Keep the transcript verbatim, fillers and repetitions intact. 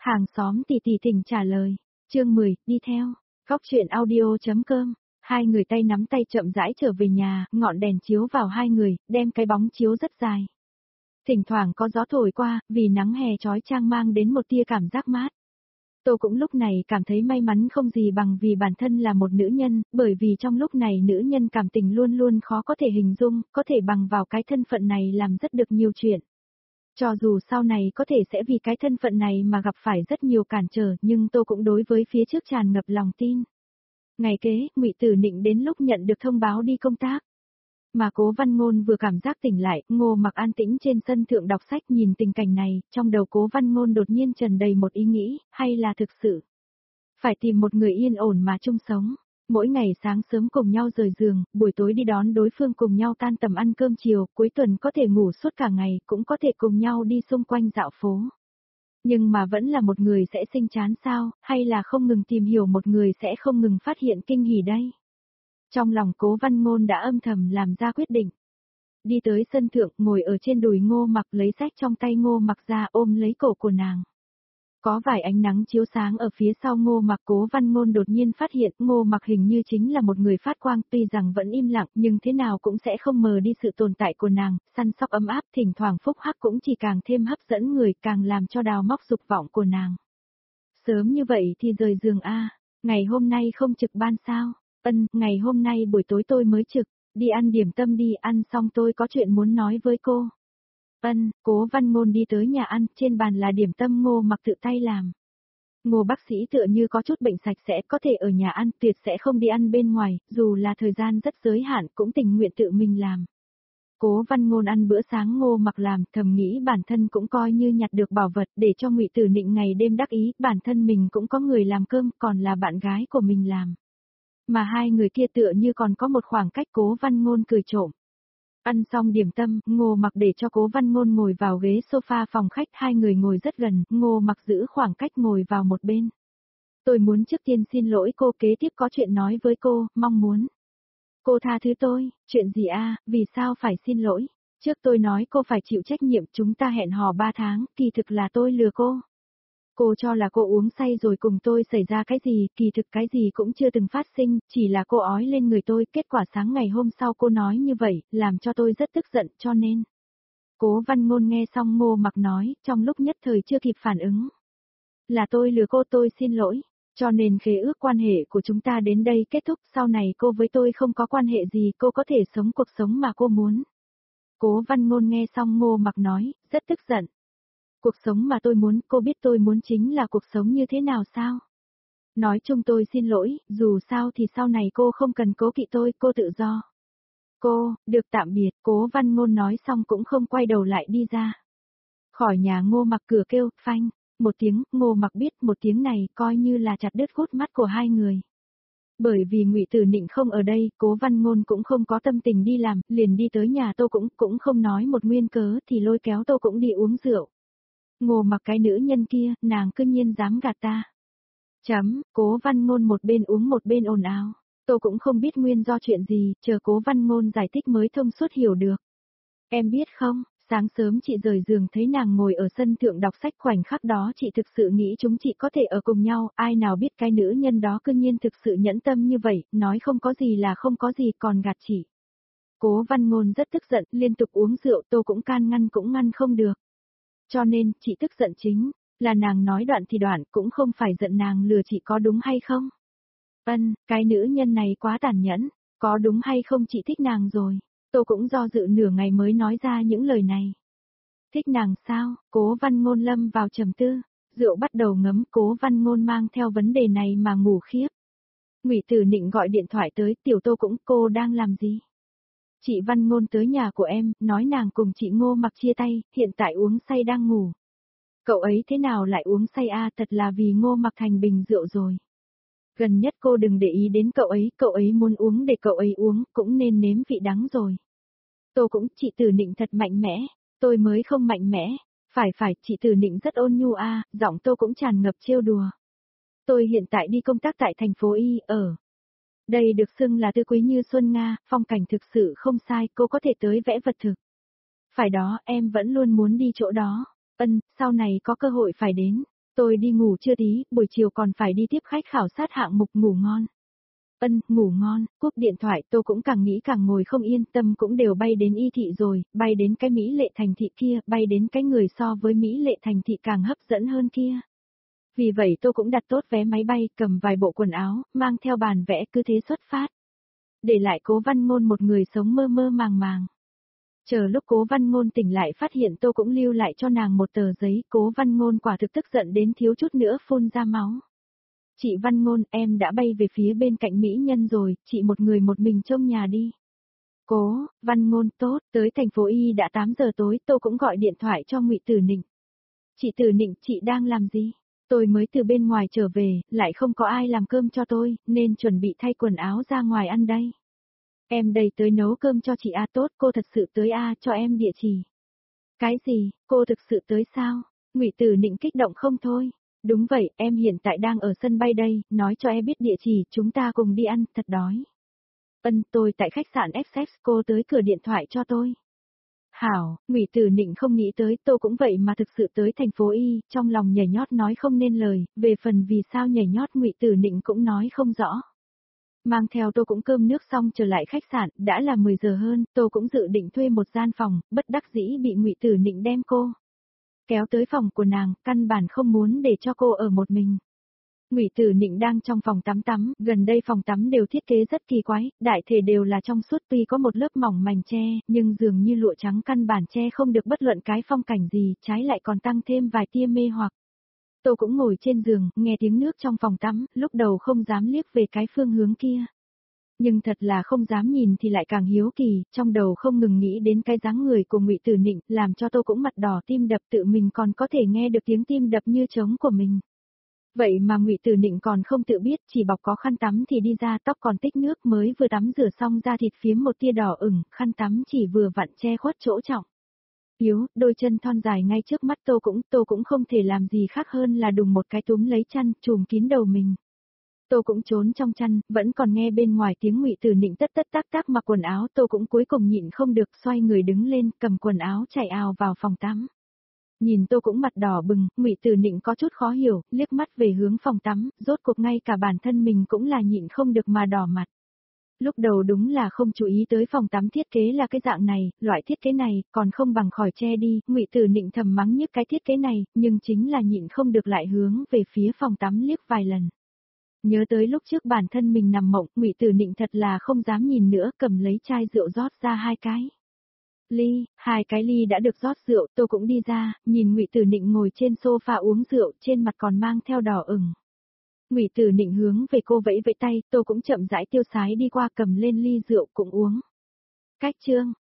Hàng xóm tì tì tỉnh trả lời. Chương mười, đi theo. Góc truyện audio.com. Hai người tay nắm tay chậm rãi trở về nhà, ngọn đèn chiếu vào hai người, đem cái bóng chiếu rất dài. Thỉnh thoảng có gió thổi qua, vì nắng hè chói chang mang đến một tia cảm giác mát. Tô cũng lúc này cảm thấy may mắn không gì bằng vì bản thân là một nữ nhân, bởi vì trong lúc này nữ nhân cảm tình luôn luôn khó có thể hình dung, có thể bằng vào cái thân phận này làm rất được nhiều chuyện. Cho dù sau này có thể sẽ vì cái thân phận này mà gặp phải rất nhiều cản trở, nhưng Tô cũng đối với phía trước tràn ngập lòng tin. Ngày kế, Ngụy Tử Nịnh đến lúc nhận được thông báo đi công tác. Mà Cố Văn Ngôn vừa cảm giác tỉnh lại, Ngô Mặc an tĩnh trên sân thượng đọc sách nhìn tình cảnh này, trong đầu Cố Văn Ngôn đột nhiên tràn đầy một ý nghĩ, hay là thực sự phải tìm một người yên ổn mà chung sống. Mỗi ngày sáng sớm cùng nhau rời giường, buổi tối đi đón đối phương cùng nhau tan tầm ăn cơm chiều, cuối tuần có thể ngủ suốt cả ngày, cũng có thể cùng nhau đi xung quanh dạo phố. Nhưng mà vẫn là một người sẽ sinh chán sao, hay là không ngừng tìm hiểu một người sẽ không ngừng phát hiện kinh hỉ đây? Trong lòng Cố Văn Ngôn đã âm thầm làm ra quyết định. Đi tới sân thượng, ngồi ở trên đùi Ngô Mặc lấy sách trong tay Ngô Mặc ra ôm lấy cổ của nàng. Có vài ánh nắng chiếu sáng ở phía sau Ngô Mặc, Cố Văn Ngôn đột nhiên phát hiện Ngô Mặc hình như chính là một người phát quang, tuy rằng vẫn im lặng nhưng thế nào cũng sẽ không mờ đi sự tồn tại của nàng, săn sóc ấm áp, thỉnh thoảng phúc hắc cũng chỉ càng thêm hấp dẫn người, càng làm cho đào móc dục vọng của nàng. Sớm như vậy thì rời giường a, ngày hôm nay không trực ban sao? Ân, ngày hôm nay buổi tối tôi mới trực, đi ăn điểm tâm đi, ăn xong tôi có chuyện muốn nói với cô. Ân, Cố Văn Ngôn đi tới nhà ăn, trên bàn là điểm tâm Ngô Mặc tự tay làm. Ngô bác sĩ tựa như có chút bệnh sạch sẽ, có thể ở nhà ăn, tuyệt sẽ không đi ăn bên ngoài, dù là thời gian rất giới hạn cũng tình nguyện tự mình làm. Cố Văn Ngôn ăn bữa sáng Ngô Mặc làm, thầm nghĩ bản thân cũng coi như nhặt được bảo vật để cho Ngụy Tử Nịnh ngày đêm đắc ý, bản thân mình cũng có người làm cơm, còn là bạn gái của mình làm. Mà hai người kia tựa như còn có một khoảng cách. Cố Văn Ngôn cười trộm. Ăn xong điểm tâm, Ngô Mặc để cho Cố Văn Ngôn ngồi vào ghế sofa phòng khách, hai người ngồi rất gần, Ngô Mặc giữ khoảng cách ngồi vào một bên. Tôi muốn trước tiên xin lỗi cô, kế tiếp có chuyện nói với cô, mong muốn cô tha thứ tôi. Chuyện gì a, vì sao phải xin lỗi? Trước tôi nói cô phải chịu trách nhiệm, chúng ta hẹn hò ba tháng, kỳ thực là tôi lừa cô. Cô cho là cô uống say rồi cùng tôi xảy ra cái gì, kỳ thực cái gì cũng chưa từng phát sinh, chỉ là cô ói lên người tôi, kết quả sáng ngày hôm sau cô nói như vậy, làm cho tôi rất tức giận, cho nên. Cố Văn Ngôn nghe xong Ngô Mặc nói, trong lúc nhất thời chưa kịp phản ứng. Là tôi lừa cô, tôi xin lỗi, cho nên khế ước quan hệ của chúng ta đến đây kết thúc, sau này cô với tôi không có quan hệ gì, cô có thể sống cuộc sống mà cô muốn. Cố Văn Ngôn nghe xong Ngô Mặc nói, rất tức giận. Cuộc sống mà tôi muốn, cô biết tôi muốn chính là cuộc sống như thế nào sao? Nói chung tôi xin lỗi, dù sao thì sau này cô không cần cố kỵ tôi, cô tự do. Cô, được tạm biệt, Cố Văn Ngôn nói xong cũng không quay đầu lại đi ra. Khỏi nhà Ngô Mặc cửa kêu, phanh, một tiếng, Ngô Mặc biết một tiếng này coi như là chặt đứt hút mắt của hai người. Bởi vì Ngụy Tử Nịnh không ở đây, Cố Văn Ngôn cũng không có tâm tình đi làm, liền đi tới nhà Tô cũng, cũng không nói một nguyên cớ thì lôi kéo Tô cũng đi uống rượu. Ngô Mặc cái nữ nhân kia, nàng cứ nhiên dám gạt ta. Chấm, Cố Văn Ngôn một bên uống một bên ồn ào. Tô cũng không biết nguyên do chuyện gì, chờ Cố Văn Ngôn giải thích mới thông suốt hiểu được. Em biết không, sáng sớm chị rời giường thấy nàng ngồi ở sân thượng đọc sách, khoảnh khắc đó chị thực sự nghĩ chúng chị có thể ở cùng nhau, ai nào biết cái nữ nhân đó cứ nhiên thực sự nhẫn tâm như vậy, nói không có gì là không có gì còn gạt chị. Cố Văn Ngôn rất tức giận, liên tục uống rượu, Tô cũng can ngăn cũng ngăn không được. Cho nên, chị tức giận chính là nàng nói đoạn thì đoạn, cũng không phải giận nàng lừa chị, có đúng hay không? Ân, cái nữ nhân này quá tàn nhẫn, có đúng hay không chị thích nàng rồi? Tô cũng do dự nửa ngày mới nói ra những lời này. Thích nàng sao? Cố Văn Ngôn lâm vào trầm tư, rượu bắt đầu ngấm, Cố Văn Ngôn mang theo vấn đề này mà ngủ khiếp. Ngụy Tử Nịnh gọi điện thoại tới, tiểu Tô cũng, cô đang làm gì? Chị Văn Ngôn tới nhà của em, nói nàng cùng chị Ngô Mặc chia tay, hiện tại uống say đang ngủ. Cậu ấy thế nào lại uống say a, thật là vì Ngô Mặc thành bình rượu rồi. Gần nhất cô đừng để ý đến cậu ấy, cậu ấy muốn uống để cậu ấy uống, cũng nên nếm vị đắng rồi. Tô cũng, chị Tử Nịnh thật mạnh mẽ, tôi mới không mạnh mẽ, phải phải, chị Tử Nịnh rất ôn nhu a, giọng Tô cũng tràn ngập trêu đùa. Tôi hiện tại đi công tác tại thành phố Y, ở. Đây được xưng là tứ quý như Xuân Nga, phong cảnh thực sự không sai, cô có thể tới vẽ vật thực. Phải đó, em vẫn luôn muốn đi chỗ đó. Ân, sau này có cơ hội phải đến. Tôi đi ngủ chưa tí, buổi chiều còn phải đi tiếp khách khảo sát hạng mục, ngủ ngon. Ân, ngủ ngon, cúp điện thoại tôi cũng càng nghĩ càng ngồi không yên, tâm cũng đều bay đến Y thị rồi, bay đến cái Mỹ Lệ thành thị kia, bay đến cái người so với Mỹ Lệ thành thị càng hấp dẫn hơn kia. Vì vậy tôi cũng đặt tốt vé máy bay, cầm vài bộ quần áo, mang theo bàn vẽ cứ thế xuất phát. Để lại Cố Văn Ngôn một người sống mơ mơ màng màng. Chờ lúc Cố Văn Ngôn tỉnh lại phát hiện tôi cũng lưu lại cho nàng một tờ giấy, Cố Văn Ngôn quả thực tức giận đến thiếu chút nữa phun ra máu. Chị Văn Ngôn, em đã bay về phía bên cạnh Mỹ Nhân rồi, chị một người một mình trông nhà đi. Cố, Văn Ngôn, tốt, tới thành phố Y đã tám giờ tối, tôi cũng gọi điện thoại cho Ngụy Tử Nịnh. Chị Tử Nịnh, chị đang làm gì? Tôi mới từ bên ngoài trở về, lại không có ai làm cơm cho tôi, nên chuẩn bị thay quần áo ra ngoài ăn đây. Em đây tới nấu cơm cho chị A. Tốt, cô thật sự tới A, cho em địa chỉ. Cái gì, cô thực sự tới sao? Ngụy Tử Nịnh kích động không thôi. Đúng vậy, em hiện tại đang ở sân bay đây, nói cho em biết địa chỉ, chúng ta cùng đi ăn, thật đói. Ân, tôi tại khách sạn ép ép, cô tới cửa điện thoại cho tôi. Hảo, Ngụy Tử Nịnh không nghĩ tới, tôi cũng vậy mà thực sự tới thành phố Y, trong lòng nhảy nhót nói không nên lời, về phần vì sao nhảy nhót Ngụy Tử Nịnh cũng nói không rõ. Mang theo tôi cũng cơm nước xong trở lại khách sạn, đã là mười giờ hơn, tôi cũng dự định thuê một gian phòng, bất đắc dĩ bị Ngụy Tử Nịnh đem cô kéo tới phòng của nàng, căn bản không muốn để cho cô ở một mình. Ngụy Tử Nịnh đang trong phòng tắm tắm, gần đây phòng tắm đều thiết kế rất kỳ quái, đại thể đều là trong suốt, tuy có một lớp mỏng mảnh che, nhưng dường như lụa trắng căn bản che không được bất luận cái phong cảnh gì, trái lại còn tăng thêm vài tia mê hoặc. Tôi cũng ngồi trên giường, nghe tiếng nước trong phòng tắm, lúc đầu không dám liếc về cái phương hướng kia. Nhưng thật là không dám nhìn thì lại càng hiếu kỳ, trong đầu không ngừng nghĩ đến cái dáng người của Ngụy Tử Nịnh, làm cho tôi cũng mặt đỏ tim đập, tự mình còn có thể nghe được tiếng tim đập như trống của mình. Vậy mà Ngụy Tử Nịnh còn không tự biết, chỉ bọc có khăn tắm thì đi ra, tóc còn tích nước, mới vừa tắm rửa xong da thịt phiếm một tia đỏ ửng, khăn tắm chỉ vừa vặn che khuất chỗ trọng yếu, đôi chân thon dài ngay trước mắt tôi cũng, tôi cũng không thể làm gì khác hơn là đùng một cái túm lấy chăn, trùm kín đầu mình. Tôi cũng trốn trong chăn, vẫn còn nghe bên ngoài tiếng Ngụy Tử Nịnh tất tất tác tác mặc quần áo, tôi cũng cuối cùng nhịn không được, xoay người đứng lên, cầm quần áo chạy ào vào phòng tắm. Nhìn tôi cũng mặt đỏ bừng, Ngụy Tử Nịnh có chút khó hiểu, liếc mắt về hướng phòng tắm, rốt cuộc ngay cả bản thân mình cũng là nhịn không được mà đỏ mặt. Lúc đầu đúng là không chú ý tới phòng tắm thiết kế là cái dạng này, loại thiết kế này, còn không bằng khỏi che đi, Ngụy Tử Nịnh thầm mắng nhức cái thiết kế này, nhưng chính là nhịn không được lại hướng về phía phòng tắm liếc vài lần. Nhớ tới lúc trước bản thân mình nằm mộng, Ngụy Tử Nịnh thật là không dám nhìn nữa, cầm lấy chai rượu rót ra hai cái ly, hai cái ly đã được rót rượu, tôi cũng đi ra, nhìn Ngụy Tử Nịnh ngồi trên sofa uống rượu, trên mặt còn mang theo đỏ ửng. Ngụy Tử Nịnh hướng về cô vẫy vẫy tay, tôi cũng chậm rãi tiêu sái đi qua cầm lên ly rượu cũng uống. Cách chương